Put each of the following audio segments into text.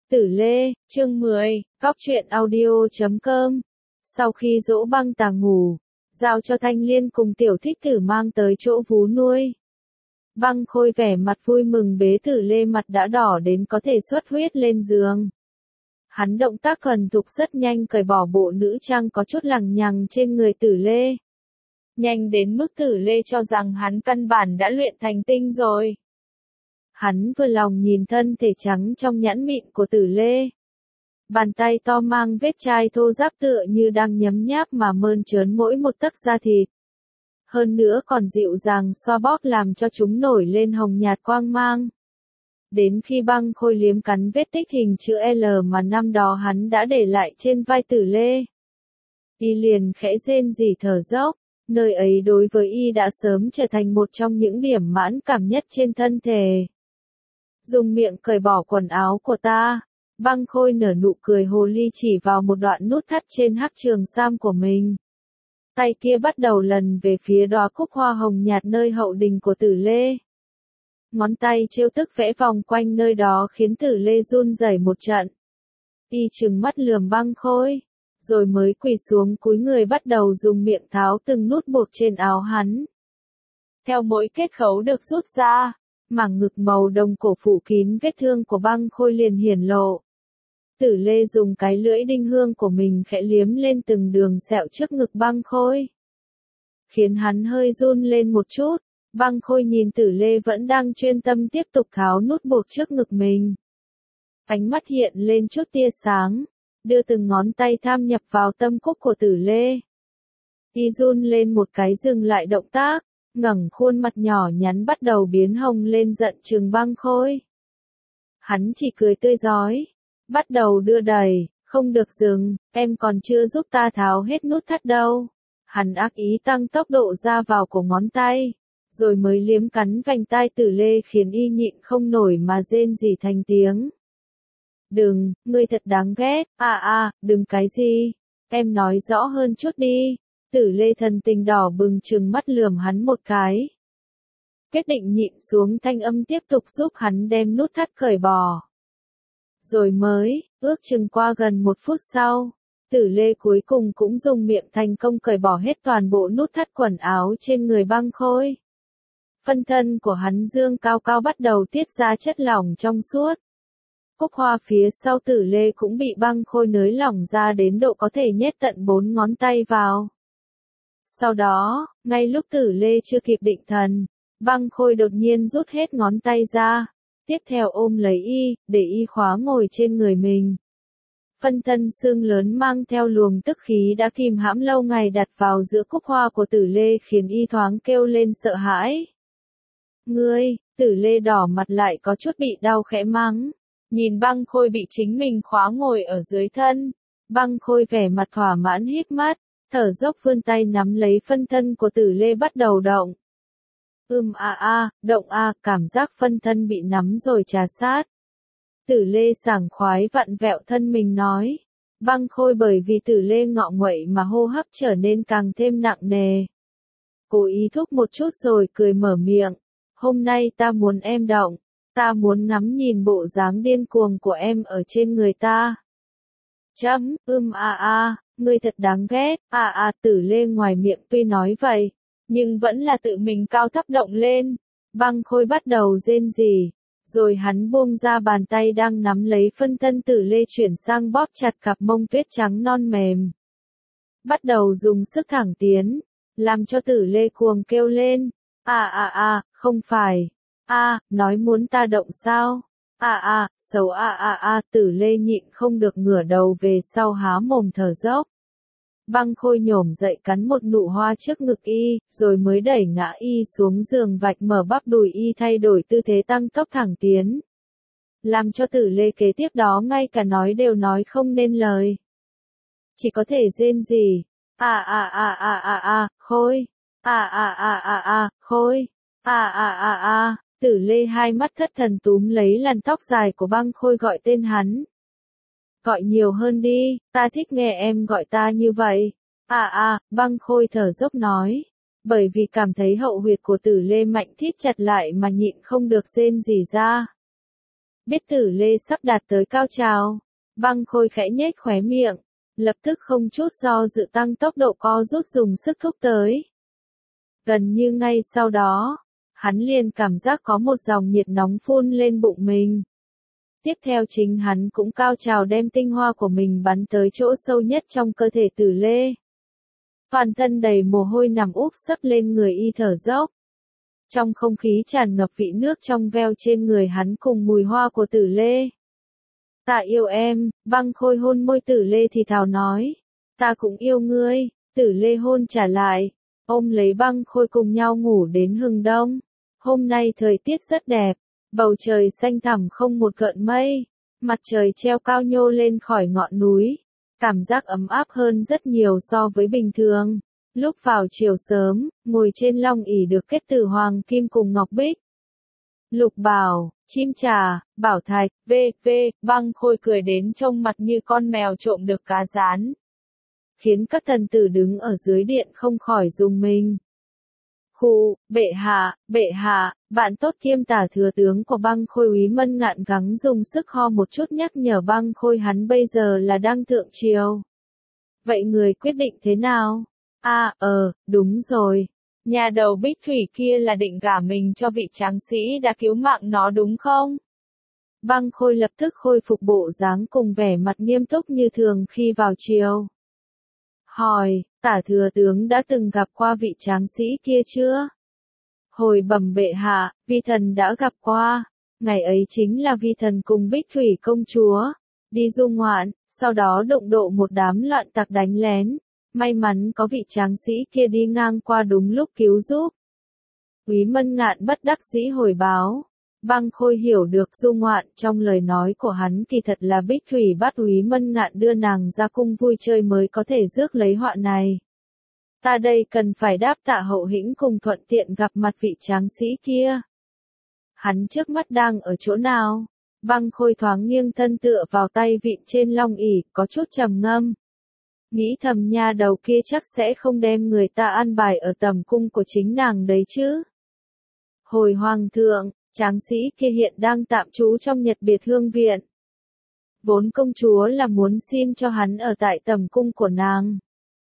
Tử Lê, chương 10, Cóc truyện audio.com. Sau khi dỗ Băng Tà ngủ, giao cho Thanh Liên cùng Tiểu Thích Tử mang tới chỗ vú nuôi. Băng Khôi vẻ mặt vui mừng bế Tử Lê, mặt đã đỏ đến có thể xuất huyết lên giường. Hắn động tác thuần thục rất nhanh, cởi bỏ bộ nữ trang có chút lằng nhằng trên người Tử Lê. Nhanh đến mức Tử Lê cho rằng hắn căn bản đã luyện thành tinh rồi. Hắn vừa lòng nhìn thân thể trắng trong nhẵn mịn của Tử Lê. Bàn tay to mang vết chai thô ráp tựa như đang nhấm nháp mà mơn trớn mỗi một tấc da thịt. Hơn nữa còn dịu dàng xoa bóp làm cho chúng nổi lên hồng nhạt quang mang. Đến khi Băng Khôi liếm cắn vết tích hình chữ L mà năm đó hắn đã để lại trên vai Tử Lê, y liền khẽ rên rỉ thở dốc. Nơi ấy đối với y đã sớm trở thành một trong những điểm mãn cảm nhất trên thân thể. Dùng miệng cởi bỏ quần áo của ta. Băng Khôi nở nụ cười hồ ly chỉ vào một đoạn nút thắt trên hắc trường sam của mình. Tay kia bắt đầu lần về phía đóa cúc hoa hồng nhạt nơi hậu đình của Tử Lê. Ngón tay trêu tức vẽ vòng quanh nơi đó khiến Tử Lê run rẩy một trận. Y trừng mắt lườm Băng Khôi, rồi mới quỳ xuống cúi người bắt đầu dùng miệng tháo từng nút buộc trên áo hắn. Theo mỗi kết khấu được rút ra, mảng ngực màu đồng cổ phủ kín vết thương của Băng Khôi liền hiển lộ. Tử Lê dùng cái lưỡi đinh hương của mình khẽ liếm lên từng đường sẹo trước ngực Băng Khôi, khiến hắn hơi run lên một chút. Băng Khôi nhìn Tử Lê vẫn đang chuyên tâm tiếp tục tháo nút buộc trước ngực mình. Ánh mắt hiện lên chút tia sáng, đưa từng ngón tay tham nhập vào tâm cúc của Tử Lê. Y run lên một cái dừng lại động tác, ngẩng khuôn mặt nhỏ nhắn bắt đầu biến hồng lên giận trừng Băng Khôi. Hắn chỉ cười tươi rói, bắt đầu đưa đẩy, không được dừng, em còn chưa giúp ta tháo hết nút thắt đâu. Hắn ác ý tăng tốc độ ra vào của ngón tay, rồi mới liếm cắn vành tai Tử Lê khiến y nhịn không nổi mà rên rỉ thành tiếng. Đừng, ngươi thật đáng ghét, đừng cái gì, em nói rõ hơn chút đi. Tử Lê thần tình đỏ bừng trừng mắt lườm hắn một cái. Quyết định nhịn xuống thanh âm tiếp tục giúp hắn đem nút thắt cởi bỏ. Rồi mới, ước chừng qua gần 1 phút sau, Tử Lê cuối cùng cũng dùng miệng thành công cởi bỏ hết toàn bộ nút thắt quần áo trên người Băng Khôi. Phân thân của hắn dương cao cao bắt đầu tiết ra chất lỏng trong suốt. Cúc hoa phía sau Tử Lê cũng bị Băng Khôi nới lỏng ra đến độ có thể nhét tận 4 ngón tay vào. Sau đó, ngay lúc Tử Lê chưa kịp định thần, Băng Khôi đột nhiên rút hết ngón tay ra, tiếp theo ôm lấy y, để y khóa ngồi trên người mình. Phân thân xương lớn mang theo luồng tức khí đã kìm hãm lâu ngày đặt vào giữa cúc hoa của Tử Lê khiến y thoáng kêu lên sợ hãi. Ngươi, Tử Lê đỏ mặt lại có chút bị đau khẽ mắng. Nhìn Băng Khôi bị chính mình khóa ngồi ở dưới thân, Băng Khôi vẻ mặt thỏa mãn híp mắt, thở dốc vươn tay nắm lấy phân thân của Tử Lê bắt đầu động. Động cảm giác phân thân bị nắm rồi trà sát. Tử Lê sảng khoái vặn vẹo thân mình nói. Băng Khôi bởi vì Tử Lê ngọ nguậy mà hô hấp trở nên càng thêm nặng nề. Cố ý thúc một chút rồi cười mở miệng. Hôm nay ta muốn em động. Ta muốn ngắm nhìn bộ dáng điên cuồng của em ở trên người ta. Ngươi thật đáng ghét. Tử Lê ngoài miệng tuy nói vậy, nhưng vẫn là tự mình cao thấp động lên. Băng Khôi bắt đầu rên rỉ, rồi hắn buông ra bàn tay đang nắm lấy phân thân Tử Lê chuyển sang bóp chặt cặp mông tuyết trắng non mềm. Bắt đầu dùng sức thẳng tiến, làm cho Tử Lê cuồng kêu lên. Không phải. Nói muốn ta động sao? Xấu Tử Lê nhịn không được ngửa đầu về sau há mồm thở dốc. Băng Khôi nhổm dậy cắn một nụ hoa trước ngực y, rồi mới đẩy ngã y xuống giường vạch mở bắp đùi y thay đổi tư thế tăng tốc thẳng tiến. Làm cho Tử Lê kế tiếp đó ngay cả nói đều nói không nên lời. Chỉ có thể rên rỉ. Khôi. Khôi. Tử Lê hai mắt thất thần túm lấy làn tóc dài của Băng Khôi gọi tên hắn. Gọi nhiều hơn đi, ta thích nghe em gọi ta như vậy. Băng Khôi thở dốc nói. Bởi vì cảm thấy hậu huyệt của Tử Lê mạnh thít chặt lại mà nhịn không được rên rỉ ra. biết Tử Lê sắp đạt tới cao trào, Băng Khôi khẽ nhếch khóe miệng, lập tức không chút do dự tăng tốc độ co rút dùng sức thúc tới. Gần như ngay sau đó, hắn liền cảm giác có một dòng nhiệt nóng phun lên bụng mình. Tiếp theo chính hắn cũng cao trào đem tinh hoa của mình bắn tới chỗ sâu nhất trong cơ thể Tử Lê. Toàn thân đầy mồ hôi nằm úp sấp lên người y thở dốc. Trong không khí tràn ngập vị nước trong veo trên người hắn cùng mùi hoa của Tử Lê. Ta yêu em, Băng Khôi hôn môi Tử Lê thì thào nói. Ta cũng yêu ngươi, Tử Lê hôn trả lại. Ôm lấy Băng Khôi cùng nhau ngủ đến hừng đông. Hôm nay thời tiết rất đẹp, bầu trời xanh thẳm không một gợn mây, mặt trời treo cao nhô lên khỏi ngọn núi, cảm giác ấm áp hơn rất nhiều so với bình thường. Lúc vào chiều sớm, ngồi trên long ỷ được kết từ hoàng kim cùng ngọc bích. Lục bảo, chim trà, bảo thạch, Băng Khôi cười đến trông mặt như con mèo trộm được cá rán. Khiến các thần tử đứng ở dưới điện không khỏi rùng mình. Khụ, bệ hạ, bạn tốt kiêm tả thừa tướng của Băng Khôi Úy Mân Ngạn gắng dùng sức ho một chút nhắc nhở Băng Khôi hắn bây giờ là đang thượng triều. Vậy người quyết định thế nào? Đúng rồi. Nhà đầu Bích Thủy kia là định gả mình cho vị tráng sĩ đã cứu mạng nó đúng không? Băng Khôi lập tức khôi phục bộ dáng cùng vẻ mặt nghiêm túc như thường khi vào triều. Hỏi, tả thừa tướng đã từng gặp qua vị tráng sĩ kia chưa? Hồi bẩm bệ hạ, vi thần đã gặp qua. Ngày ấy chính là vi thần cùng Bích Thủy công chúa. Đi du ngoạn, sau đó đụng độ một đám loạn tặc đánh lén. May mắn có vị tráng sĩ kia đi ngang qua đúng lúc cứu giúp. Úy Mân Ngạn bất đắc dĩ hồi báo. Băng Khôi hiểu được du ngoạn trong lời nói của hắn kỳ thật là Bích Thủy bắt Úy Mân Ngạn đưa nàng ra cung vui chơi mới có thể rước lấy họa này. Ta đây cần phải đáp tạ hậu hĩnh cùng thuận tiện gặp mặt vị tráng sĩ kia. Hắn trước mắt đang ở chỗ nào? Băng Khôi thoáng nghiêng thân tựa vào tay vịn trên long ỷ, có chút trầm ngâm. Nghĩ thầm nha đầu kia chắc sẽ không đem người ta an bài ở tầm cung của chính nàng đấy chứ. Hồi hoàng thượng, tráng sĩ kia hiện đang tạm trú trong Nhật Biệt Hương Viện. Vốn công chúa là muốn xin cho hắn ở tại tầm cung của nàng.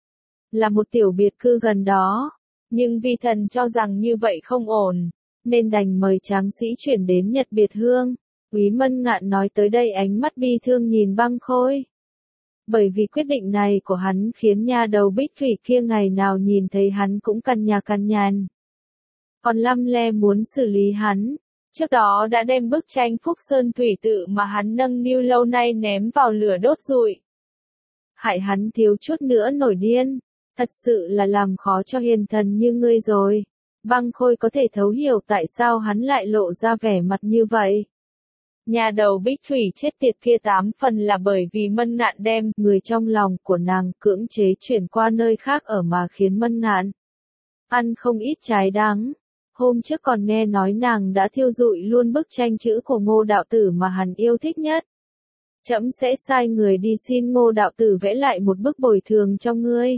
Là một tiểu biệt cư gần đó. Nhưng vi thần cho rằng như vậy không ổn, nên đành mời tráng sĩ chuyển đến Nhật Biệt Hương. Úy Mân Ngạn nói tới đây ánh mắt bi thương nhìn Băng Khôi. Bởi vì quyết định này của hắn khiến nha đầu Bích Thủy kia ngày nào nhìn thấy hắn cũng cằn nhà cằn nhằn. Còn lăm le muốn xử lý hắn. Trước đó đã đem bức tranh Phúc Sơn Thủy Tự mà hắn nâng niu lâu nay ném vào lửa đốt rụi. Hại hắn thiếu chút nữa nổi điên. Thật sự là làm khó cho hiền thần như ngươi rồi. Băng Khôi có thể thấu hiểu tại sao hắn lại lộ ra vẻ mặt như vậy. Nhà đầu Bích Thủy chết tiệt kia 8 phần là bởi vì Mân Ngạn đem người trong lòng của nàng cưỡng chế chuyển qua nơi khác ở mà khiến Mân Ngạn ăn không ít trái đắng. Hôm trước còn nghe nói nàng đã thiêu rụi luôn bức tranh chữ của Ngô đạo tử mà hắn yêu thích nhất. Trẫm sẽ sai người đi xin Ngô đạo tử vẽ lại một bức bồi thường cho ngươi.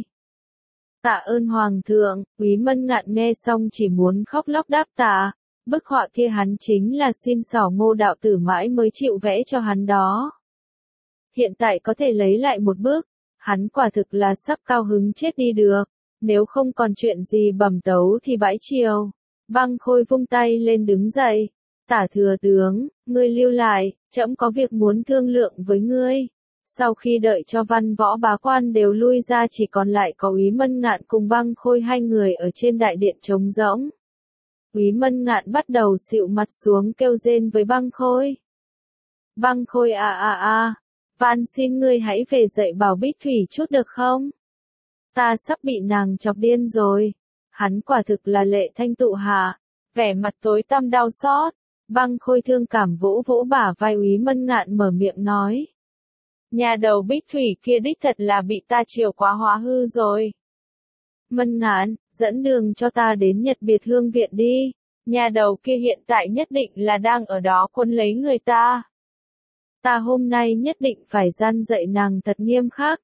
Tạ ơn hoàng thượng. Úy Mân Ngạn nghe xong chỉ muốn khóc lóc đáp tạ. Bức họa kia hắn chính là xin xỏ Ngô đạo tử mãi mới chịu vẽ cho hắn đó. Hiện tại có thể lấy lại một bước, hắn quả thực là sắp cao hứng chết đi được. Nếu không còn chuyện gì bẩm tấu thì bãi triều. Băng Khôi vung tay lên đứng dậy. Tả thừa tướng, ngươi lưu lại, trẫm có việc muốn thương lượng với ngươi. Sau khi đợi cho văn võ bá quan đều lui ra chỉ còn lại có Úy Mân Ngạn cùng Băng Khôi hai người ở trên đại điện trống rỗng. Úy Mân Ngạn bắt đầu xịu mặt xuống kêu rên với Băng Khôi. Băng Khôi van xin ngươi hãy về dạy bảo Bích Thủy chút được không? Ta sắp bị nàng chọc điên rồi. Hắn quả thực là lệ thanh tụ hạ, vẻ mặt tối tăm đau xót. Băng Khôi thương cảm vỗ vỗ bả vai Úy Mân Ngạn mở miệng nói. Nhà đầu Bích Thủy kia đích thật là bị ta chiều quá hóa hư rồi. Mân Ngạn, dẫn đường cho ta đến Nhật Biệt Hương Viện đi. Nhà đầu kia hiện tại nhất định là đang ở đó quấn lấy người ta. Ta hôm nay nhất định phải gian dạy nàng thật nghiêm khắc.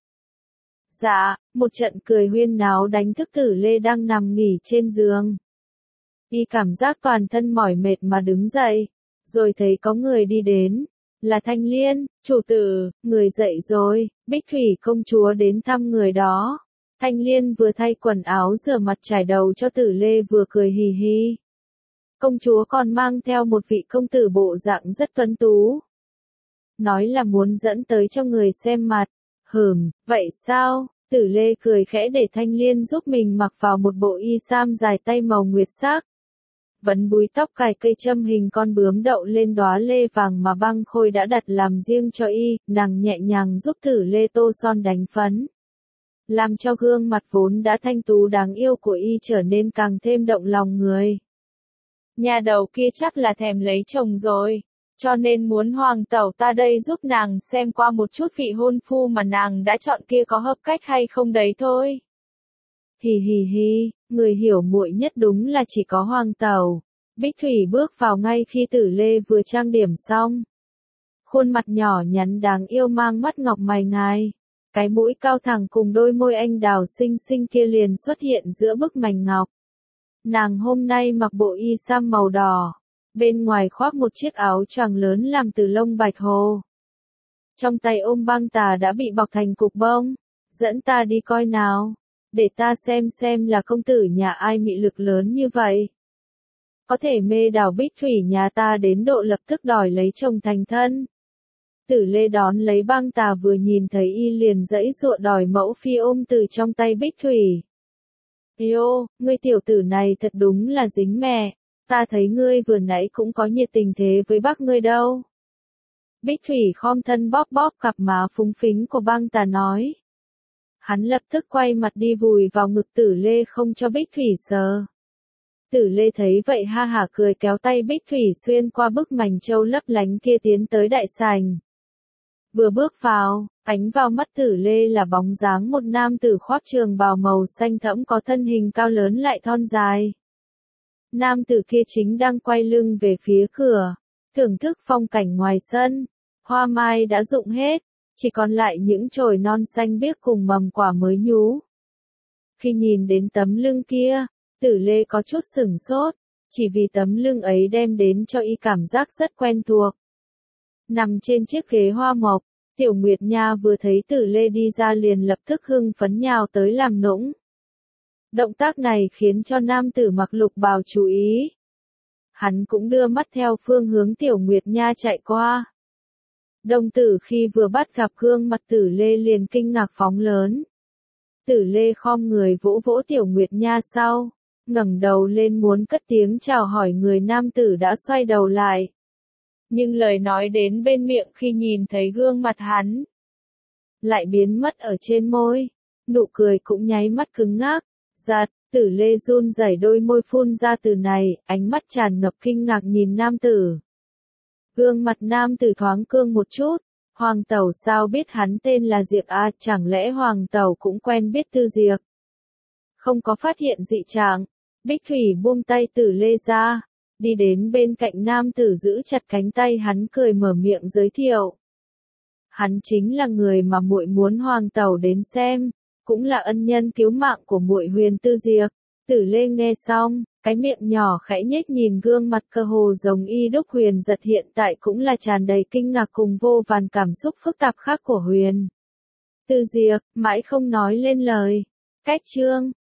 Dạ, một trận cười huyên náo đánh thức Tử Lê đang nằm nghỉ trên giường. Y cảm giác toàn thân mỏi mệt mà đứng dậy, rồi thấy có người đi đến, Là Thanh Liên, chủ tử, người dậy rồi, Bích Thủy công chúa đến thăm người đó. Thanh Liên vừa thay quần áo rửa mặt trải đầu cho Tử Lê vừa cười hì hì. Công chúa còn mang theo một vị công tử bộ dạng rất tuấn tú. Nói là muốn dẫn tới cho người xem mặt. Vậy sao? Tử Lê cười khẽ để Thanh Liên giúp mình mặc vào một bộ y sam dài tay màu nguyệt sắc. Vấn búi tóc cài cây châm hình con bướm đậu lên đóa lê vàng mà Băng Khôi đã đặt làm riêng cho y, nàng nhẹ nhàng giúp Tử Lê tô son đánh phấn. Làm cho gương mặt vốn đã thanh tú đáng yêu của y trở nên càng thêm động lòng người. Nhà đầu kia chắc là thèm lấy chồng rồi, cho nên muốn hoàng tẩu ta đây giúp nàng xem qua một chút vị hôn phu mà nàng đã chọn kia có hợp cách hay không đấy thôi. Hì hì hì, người hiểu muội nhất đúng là chỉ có hoàng tẩu. Bích Thủy bước vào ngay khi Tử Lê vừa trang điểm xong. Khuôn mặt nhỏ nhắn đáng yêu mang mắt ngọc mày ngài. Cái mũi cao thẳng cùng đôi môi anh đào xinh xinh kia liền xuất hiện giữa bức mảnh ngọc. Nàng hôm nay mặc bộ y sam màu đỏ, bên ngoài khoác một chiếc áo choàng lớn làm từ lông bạch hồ. Trong tay ôm băng tà đã bị bọc thành cục bông. Dẫn ta đi coi nào, để ta xem là công tử nhà ai mị lực lớn như vậy. Có thể mê đảo Bích Thủy nhà ta đến độ lập tức đòi lấy chồng thành thân. Tử Lê đón lấy băng tà vừa nhìn thấy y liền giãy giụa đòi mẫu phi ôm từ trong tay Bích Thủy. Yêu, ngươi tiểu tử này thật đúng là dính mẹ, ta thấy ngươi vừa nãy cũng có nhiệt tình thế với bác ngươi đâu. Bích Thủy khom thân bóp bóp cặp má phúng phính của băng tà nói. Hắn lập tức quay mặt đi vùi vào ngực Tử Lê không cho Bích Thủy sờ. Tử Lê thấy vậy ha hả cười kéo tay Bích Thủy xuyên qua bức mảnh châu lấp lánh kia tiến tới đại sảnh. Vừa bước vào, ánh vào mắt Tử Lê là bóng dáng một nam tử khoác trường bào màu xanh thẫm có thân hình cao lớn lại thon dài. Nam tử kia chính đang quay lưng về phía cửa, thưởng thức phong cảnh ngoài sân. Hoa mai đã rụng hết, chỉ còn lại những chồi non xanh biếc cùng mầm quả mới nhú. Khi nhìn đến tấm lưng kia, Tử Lê có chút sửng sốt, chỉ vì tấm lưng ấy đem đến cho y cảm giác rất quen thuộc. Nằm trên chiếc ghế hoa mộc, Tiểu Nguyệt Nha vừa thấy Tử Lê đi ra liền lập tức hưng phấn nhào tới làm nũng. Động tác này khiến cho nam tử mặc lục bào chú ý. Hắn cũng đưa mắt theo phương hướng Tiểu Nguyệt Nha chạy qua. Đồng tử khi vừa bắt gặp gương mặt Tử Lê liền kinh ngạc phóng lớn. Tử Lê khom người vỗ vỗ Tiểu Nguyệt Nha sau, ngẩng đầu lên muốn cất tiếng chào hỏi người nam tử đã xoay đầu lại. Nhưng lời nói đến bên miệng khi nhìn thấy gương mặt hắn, lại biến mất ở trên môi, nụ cười cũng nháy mắt cứng ngắc, giật, Tử Lê run rẩy đôi môi phun ra từ này, ánh mắt tràn ngập kinh ngạc nhìn nam tử. Gương mặt nam tử thoáng cương một chút, Hoàng tẩu sao biết hắn tên là Diệc à, chẳng lẽ Hoàng tẩu cũng quen biết Tư Diệc? Không có phát hiện dị trạng, Bích Thủy buông tay Tử Lê ra, đi đến bên cạnh nam tử giữ chặt cánh tay hắn cười mở miệng giới thiệu. Hắn chính là người mà muội muốn Hoàng tẩu đến xem, cũng là ân nhân cứu mạng của muội Huyền Tư Diệc. Tử Lê nghe xong, cái miệng nhỏ khẽ nhếch nhìn gương mặt cơ hồ giống y đúc Huyền Giật hiện tại cũng là tràn đầy kinh ngạc cùng vô vàn cảm xúc phức tạp khác của Huyền Tư Diệc, mãi không nói lên lời. Cách chương